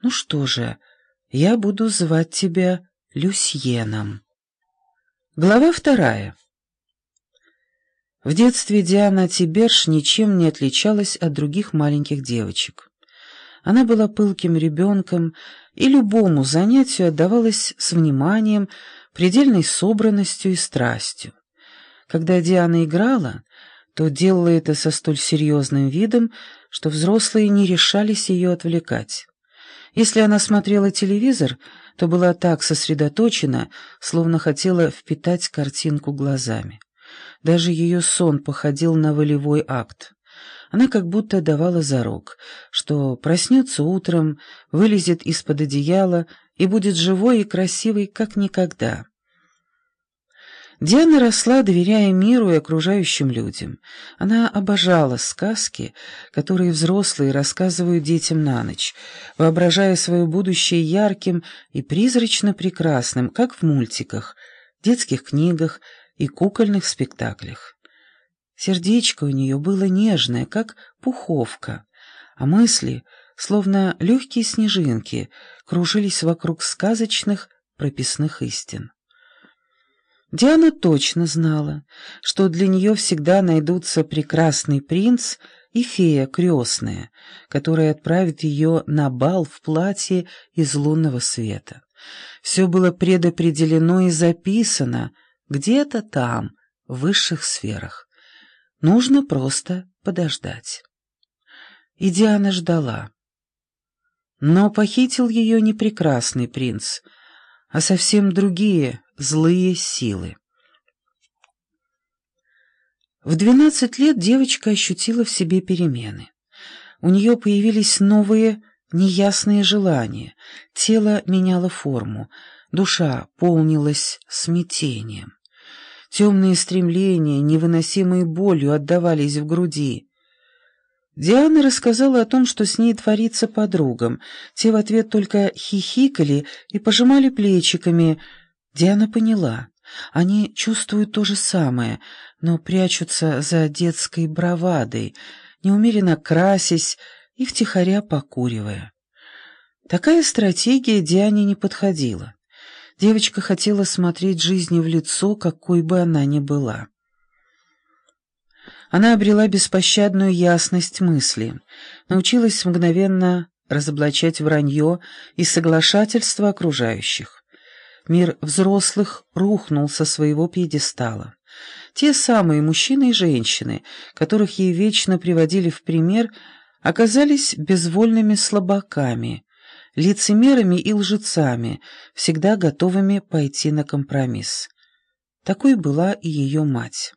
Ну что же, я буду звать тебя Люсьеном. Глава 2. В детстве Диана Тиберж ничем не отличалась от других маленьких девочек. Она была пылким ребенком и любому занятию отдавалась с вниманием, предельной собранностью и страстью. Когда Диана играла, то делала это со столь серьезным видом, что взрослые не решались ее отвлекать. Если она смотрела телевизор, то была так сосредоточена, словно хотела впитать картинку глазами. Даже ее сон походил на волевой акт. Она как будто давала зарок, что проснется утром, вылезет из-под одеяла и будет живой и красивой, как никогда. Диана росла, доверяя миру и окружающим людям. Она обожала сказки, которые взрослые рассказывают детям на ночь, воображая свое будущее ярким и призрачно прекрасным, как в мультиках, детских книгах и кукольных спектаклях. Сердечко у нее было нежное, как пуховка, а мысли, словно легкие снежинки, кружились вокруг сказочных прописных истин. Диана точно знала, что для нее всегда найдутся прекрасный принц и фея крестная, которая отправит ее на бал в платье из лунного света. Все было предопределено и записано где-то там, в высших сферах. Нужно просто подождать. И Диана ждала. Но похитил ее не прекрасный принц, а совсем другие злые силы. В 12 лет девочка ощутила в себе перемены. У нее появились новые неясные желания, тело меняло форму, душа полнилась смятением. Темные стремления, невыносимой болью отдавались в груди. Диана рассказала о том, что с ней творится подругам. Те в ответ только хихикали и пожимали плечиками. Диана поняла. Они чувствуют то же самое, но прячутся за детской бравадой, неумеренно красясь и втихаря покуривая. Такая стратегия Диане не подходила. Девочка хотела смотреть жизни в лицо, какой бы она ни была. Она обрела беспощадную ясность мысли, научилась мгновенно разоблачать вранье и соглашательство окружающих. Мир взрослых рухнул со своего пьедестала. Те самые мужчины и женщины, которых ей вечно приводили в пример, оказались безвольными слабаками, лицемерами и лжецами, всегда готовыми пойти на компромисс. Такой была и ее мать.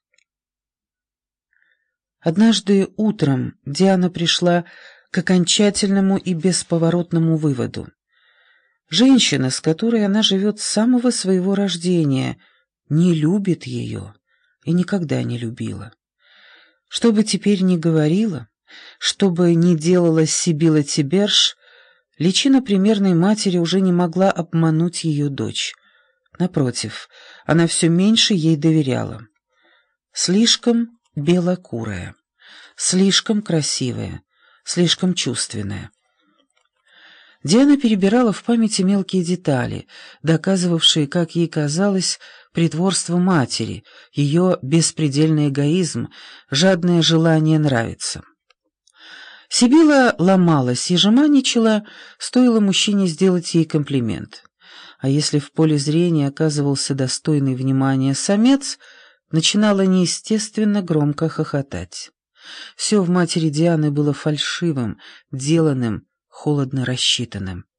Однажды утром Диана пришла к окончательному и бесповоротному выводу. Женщина, с которой она живет с самого своего рождения, не любит ее и никогда не любила. Что бы теперь ни говорила, что бы ни делала Сибила Тиберж, личина примерной матери уже не могла обмануть ее дочь. Напротив, она все меньше ей доверяла. Слишком белокурая, слишком красивая, слишком чувственная. Диана перебирала в памяти мелкие детали, доказывавшие, как ей казалось, притворство матери, ее беспредельный эгоизм, жадное желание нравиться. Сибила ломалась и жеманничала, стоило мужчине сделать ей комплимент. А если в поле зрения оказывался достойный внимания самец, начинала неестественно громко хохотать. Все в матери Дианы было фальшивым, деланным, холодно рассчитанным.